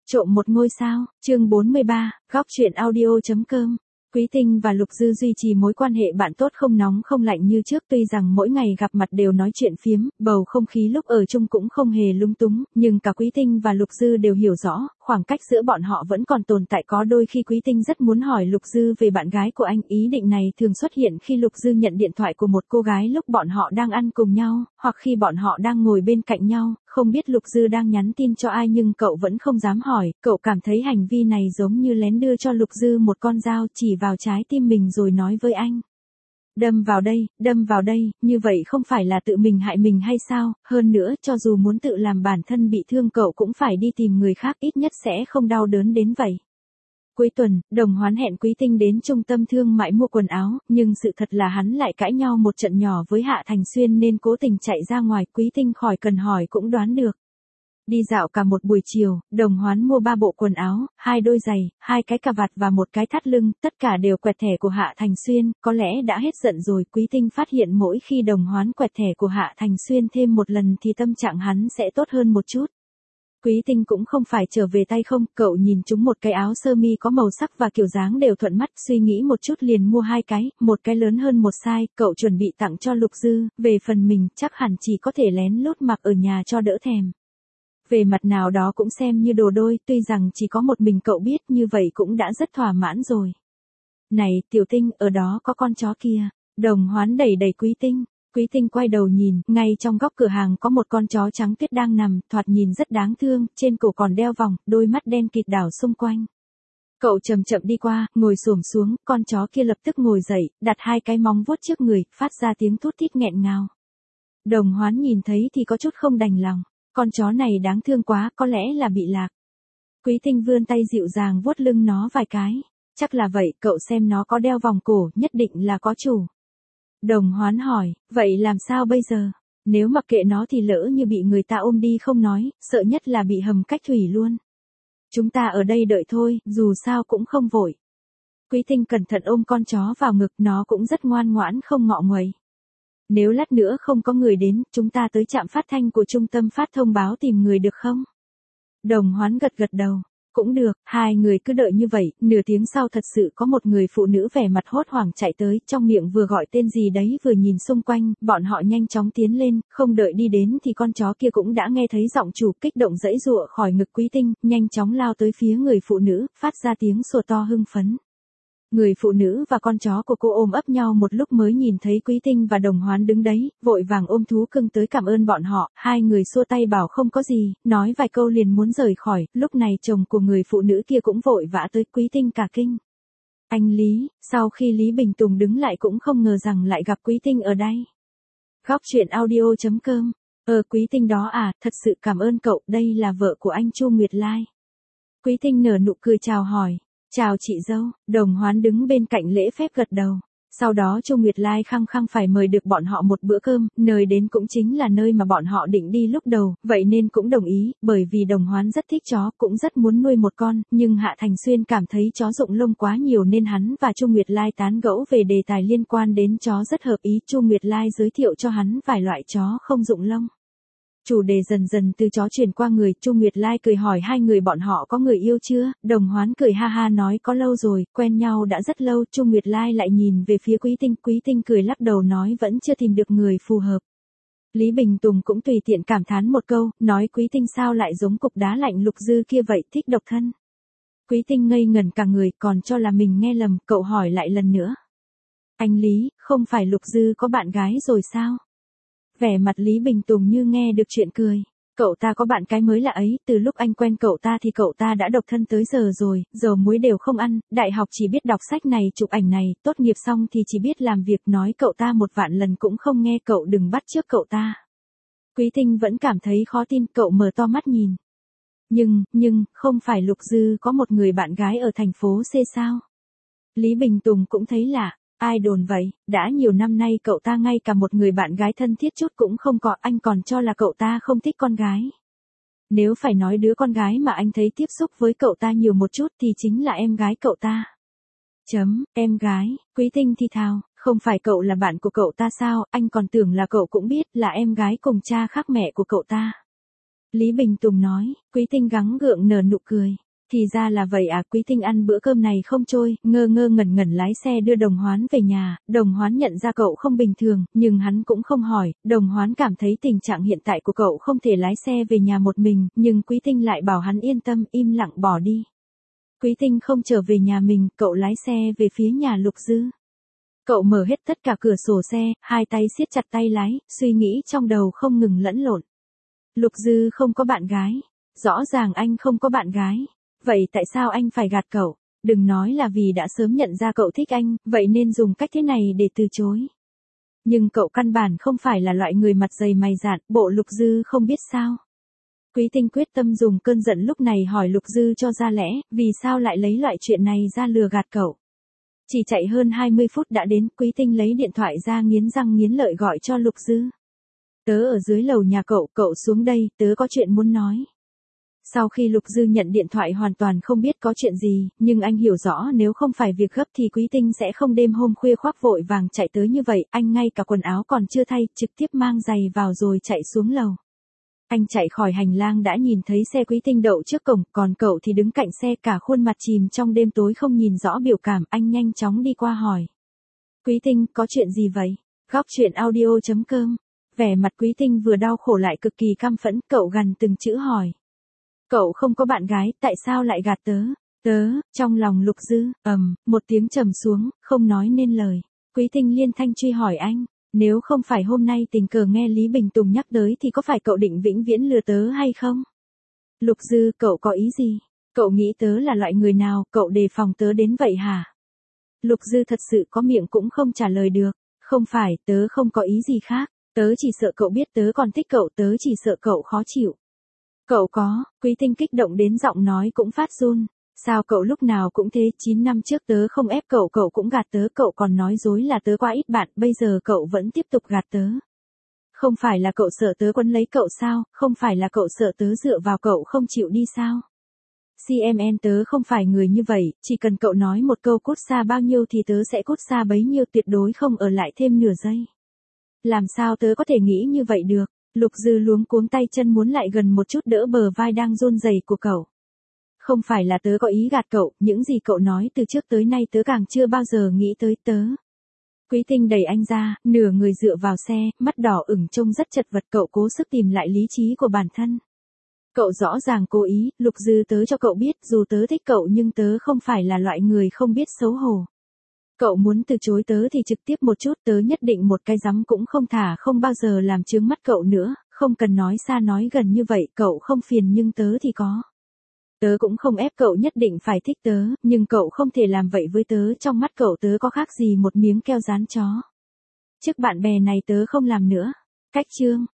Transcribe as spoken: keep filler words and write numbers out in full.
Trộm một ngôi sao, chương bốn mươi ba, góc truyện audio.com. Quý Tinh và Lục Dư duy trì mối quan hệ bạn tốt không nóng không lạnh như trước, tuy rằng mỗi ngày gặp mặt đều nói chuyện phiếm, bầu không khí lúc ở chung cũng không hề lung túng, nhưng cả Quý Tinh và Lục Dư đều hiểu rõ, khoảng cách giữa bọn họ vẫn còn tồn tại. Có đôi khi Quý Tinh rất muốn hỏi Lục Dư về bạn gái của anh, ý định này thường xuất hiện khi Lục Dư nhận điện thoại của một cô gái lúc bọn họ đang ăn cùng nhau, hoặc khi bọn họ đang ngồi bên cạnh nhau, không biết Lục Dư đang nhắn tin cho ai nhưng cậu vẫn không dám hỏi, cậu cảm thấy hành vi này giống như lén đưa cho Lục Dư một con dao chỉ vào trái tim mình rồi nói với anh. Đâm vào đây, đâm vào đây, như vậy không phải là tự mình hại mình hay sao, hơn nữa cho dù muốn tự làm bản thân bị thương cậu cũng phải đi tìm người khác, ít nhất sẽ không đau đớn đến vậy. Cuối tuần, Đồng Hoán hẹn Quý Tinh đến trung tâm thương mại mua quần áo, nhưng sự thật là hắn lại cãi nhau một trận nhỏ với Hạ Thành Xuyên nên cố tình chạy ra ngoài. Quý Tinh khỏi cần hỏi cũng đoán được. Đi dạo cả một buổi chiều, Đồng Hoán mua ba bộ quần áo, hai đôi giày, hai cái cà vạt và một cái thắt lưng, tất cả đều quẹt thẻ của Hạ Thành Xuyên, có lẽ đã hết giận rồi. Quý Tinh phát hiện mỗi khi Đồng Hoán quẹt thẻ của Hạ Thành Xuyên thêm một lần thì tâm trạng hắn sẽ tốt hơn một chút. Quý Tinh cũng không phải trở về tay không, cậu nhìn chúng một cái áo sơ mi có màu sắc và kiểu dáng đều thuận mắt, suy nghĩ một chút liền mua hai cái, một cái lớn hơn một size, cậu chuẩn bị tặng cho Lục Dư, về phần mình chắc hẳn chỉ có thể lén lút mặc ở nhà cho đỡ thèm. Về mặt nào đó cũng xem như đồ đôi, tuy rằng chỉ có một mình cậu biết, như vậy cũng đã rất thỏa mãn rồi. Này, Tiểu Tinh, ở đó có con chó kia. Đồng Hoán đẩy đẩy Quý Tinh. Quý Tinh quay đầu nhìn, ngay trong góc cửa hàng có một con chó trắng tuyết đang nằm, thoạt nhìn rất đáng thương, trên cổ còn đeo vòng, đôi mắt đen kịt đảo xung quanh. Cậu chậm chậm đi qua, ngồi xổm xuống, con chó kia lập tức ngồi dậy, đặt hai cái móng vuốt trước người, phát ra tiếng thút thít nghẹn ngào. Đồng Hoán nhìn thấy thì có chút không đành lòng, con chó này đáng thương quá, có lẽ là bị lạc. Quý Tinh vươn tay dịu dàng vuốt lưng nó vài cái, chắc là vậy, cậu xem nó có đeo vòng cổ, nhất định là có chủ. Đồng Hoán hỏi, vậy làm sao bây giờ? Nếu mặc kệ nó thì lỡ như bị người ta ôm đi không nói, sợ nhất là bị hầm cách thủy luôn. Chúng ta ở đây đợi thôi, dù sao cũng không vội. Quý Tinh cẩn thận ôm con chó vào ngực, nó cũng rất ngoan ngoãn không ngọ nguậy. Nếu lát nữa không có người đến, chúng ta tới trạm phát thanh của trung tâm phát thông báo tìm người được không? Đồng Hoán gật gật đầu. Cũng được, hai người cứ đợi như vậy, nửa tiếng sau thật sự có một người phụ nữ vẻ mặt hốt hoảng chạy tới, trong miệng vừa gọi tên gì đấy vừa nhìn xung quanh, bọn họ nhanh chóng tiến lên, không đợi đi đến thì con chó kia cũng đã nghe thấy giọng chủ, kích động giãy giụa khỏi ngực Quý Tinh, nhanh chóng lao tới phía người phụ nữ, phát ra tiếng sủa to hưng phấn. Người phụ nữ và con chó của cô ôm ấp nhau một lúc mới nhìn thấy Quý Tinh và Đồng Hoán đứng đấy, vội vàng ôm thú cưng tới cảm ơn bọn họ, hai người xua tay bảo không có gì, nói vài câu liền muốn rời khỏi, lúc này chồng của người phụ nữ kia cũng vội vã tới. Quý Tinh cả kinh. Anh Lý, sau khi Lý Bình Tùng đứng lại cũng không ngờ rằng lại gặp Quý Tinh ở đây. Góc truyện audio.com. Ờ Quý Tinh đó à, thật sự cảm ơn cậu, đây là vợ của anh Chu Nguyệt Lai. Quý Tinh nở nụ cười chào hỏi. Chào chị dâu. Đồng Hoán đứng bên cạnh lễ phép gật đầu. Sau đó Chu Nguyệt Lai khăng khăng phải mời được bọn họ một bữa cơm, nơi đến cũng chính là nơi mà bọn họ định đi lúc đầu, vậy nên cũng đồng ý, bởi vì Đồng Hoán rất thích chó, cũng rất muốn nuôi một con, nhưng Hạ Thành Xuyên cảm thấy chó rụng lông quá nhiều nên hắn và Chu Nguyệt Lai tán gẫu về đề tài liên quan đến chó rất hợp ý. Chu Nguyệt Lai giới thiệu cho hắn vài loại chó không rụng lông. Chủ đề dần dần từ chó chuyển qua người, Chu Nguyệt Lai cười hỏi hai người bọn họ có người yêu chưa, Đồng Hoán cười ha ha nói có lâu rồi, quen nhau đã rất lâu. Chu Nguyệt Lai lại nhìn về phía Quý Tinh, Quý Tinh cười lắc đầu nói vẫn chưa tìm được người phù hợp. Lý Bình Tùng cũng tùy tiện cảm thán một câu, nói Quý Tinh sao lại giống cục đá lạnh Lục Dư kia vậy, thích độc thân. Quý Tinh ngây ngẩn cả người, còn cho là mình nghe lầm, cậu hỏi lại lần nữa. Anh Lý, không phải Lục Dư có bạn gái rồi sao? Vẻ mặt Lý Bình Tùng như nghe được chuyện cười. Cậu ta có bạn cái mới là ấy, từ lúc anh quen cậu ta thì cậu ta đã độc thân tới giờ rồi, dầu muối đều không ăn, đại học chỉ biết đọc sách này chụp ảnh này, tốt nghiệp xong thì chỉ biết làm việc, nói cậu ta một vạn lần cũng không nghe, cậu đừng bắt chước cậu ta. Quý Tinh vẫn cảm thấy khó tin, cậu mở to mắt nhìn. Nhưng, nhưng, không phải Lục Dư có một người bạn gái ở thành phố C sao? Lý Bình Tùng cũng thấy lạ. Ai đồn vậy, đã nhiều năm nay cậu ta ngay cả một người bạn gái thân thiết chút cũng không có, anh còn cho là cậu ta không thích con gái. Nếu phải nói đứa con gái mà anh thấy tiếp xúc với cậu ta nhiều một chút thì chính là em gái cậu ta. Chấm, em gái, Quý Tinh thì thào, không phải cậu là bạn của cậu ta sao, anh còn tưởng là cậu cũng biết là em gái cùng cha khác mẹ của cậu ta. Lý Bình Tùng nói, Quý Tinh gắng gượng nở nụ cười. Thì ra là vậy à, Quý Tinh ăn bữa cơm này không trôi, ngơ ngơ ngẩn ngẩn lái xe đưa Đồng Hoán về nhà, Đồng Hoán nhận ra cậu không bình thường, nhưng hắn cũng không hỏi, Đồng Hoán cảm thấy tình trạng hiện tại của cậu không thể lái xe về nhà một mình, nhưng Quý Tinh lại bảo hắn yên tâm, im lặng bỏ đi. Quý Tinh không trở về nhà mình, cậu lái xe về phía nhà Lục Dư. Cậu mở hết tất cả cửa sổ xe, hai tay siết chặt tay lái, suy nghĩ trong đầu không ngừng lẫn lộn. Lục Dư không có bạn gái. Rõ ràng anh không có bạn gái. Vậy tại sao anh phải gạt cậu? Đừng nói là vì đã sớm nhận ra cậu thích anh, vậy nên dùng cách thế này để từ chối. Nhưng cậu căn bản không phải là loại người mặt dày mày dạn, bộ Lục Dư không biết sao. Quý Tinh quyết tâm dùng cơn giận lúc này hỏi Lục Dư cho ra lẽ, vì sao lại lấy loại chuyện này ra lừa gạt cậu. Chỉ chạy hơn hai mươi phút đã đến, Quý Tinh lấy điện thoại ra nghiến răng nghiến lợi gọi cho Lục Dư. Tớ ở dưới lầu nhà cậu, cậu xuống đây, tớ có chuyện muốn nói. Sau khi Lục Dư nhận điện thoại hoàn toàn không biết có chuyện gì, nhưng anh hiểu rõ nếu không phải việc gấp thì Quý Tinh sẽ không đêm hôm khuya khoác vội vàng chạy tới như vậy, anh ngay cả quần áo còn chưa thay, trực tiếp mang giày vào rồi chạy xuống lầu. Anh chạy khỏi hành lang đã nhìn thấy xe Quý Tinh đậu trước cổng, còn cậu thì đứng cạnh xe cả khuôn mặt chìm trong đêm tối không nhìn rõ biểu cảm, anh nhanh chóng đi qua hỏi. Quý Tinh, có chuyện gì vậy? Góc truyện audio chấm com. Vẻ mặt Quý Tinh vừa đau khổ lại cực kỳ căm phẫn, cậu gằn từng chữ hỏi. Cậu không có bạn gái, tại sao lại gạt tớ? Tớ, trong lòng Lục Dư, ầm, một tiếng trầm xuống, không nói nên lời. Quý Tinh liên thanh truy hỏi anh, nếu không phải hôm nay tình cờ nghe Lý Bình Tùng nhắc tới thì có phải cậu định vĩnh viễn lừa tớ hay không? Lục Dư, cậu có ý gì? Cậu nghĩ tớ là loại người nào, cậu đề phòng tớ đến vậy hả? Lục Dư thật sự có miệng cũng không trả lời được. Không phải, tớ không có ý gì khác. Tớ chỉ sợ cậu biết tớ còn thích cậu, tớ chỉ sợ cậu khó chịu. Cậu có, Quý Tinh kích động đến giọng nói cũng phát run. Sao cậu lúc nào cũng thế, chín năm trước tớ không ép cậu, cậu cũng gạt tớ, cậu còn nói dối là tớ quá ít bạn, bây giờ cậu vẫn tiếp tục gạt tớ. Không phải là cậu sợ tớ quấn lấy cậu sao, không phải là cậu sợ tớ dựa vào cậu không chịu đi sao? xê em en tớ không phải người như vậy, chỉ cần cậu nói một câu cút xa bao nhiêu thì tớ sẽ cút xa bấy nhiêu, tuyệt đối không ở lại thêm nửa giây. Làm sao tớ có thể nghĩ như vậy được? Lục Dư luống cuống tay chân muốn lại gần một chút đỡ bờ vai đang run rẩy của cậu. Không phải là tớ có ý gạt cậu, những gì cậu nói từ trước tới nay tớ càng chưa bao giờ nghĩ tới tớ. Quý Tinh đẩy anh ra, nửa người dựa vào xe, mắt đỏ ửng trông rất chật vật, cậu cố sức tìm lại lý trí của bản thân. Cậu rõ ràng cố ý, Lục Dư tớ cho cậu biết, dù tớ thích cậu nhưng tớ không phải là loại người không biết xấu hổ. Cậu muốn từ chối tớ thì trực tiếp một chút, tớ nhất định một cái giấm cũng không thả, không bao giờ làm chướng mắt cậu nữa, không cần nói xa nói gần như vậy, cậu không phiền nhưng tớ thì có. Tớ cũng không ép cậu nhất định phải thích tớ, nhưng cậu không thể làm vậy với tớ, trong mắt cậu tớ có khác gì một miếng keo dán chó. Trước bạn bè này tớ không làm nữa. Cách chương.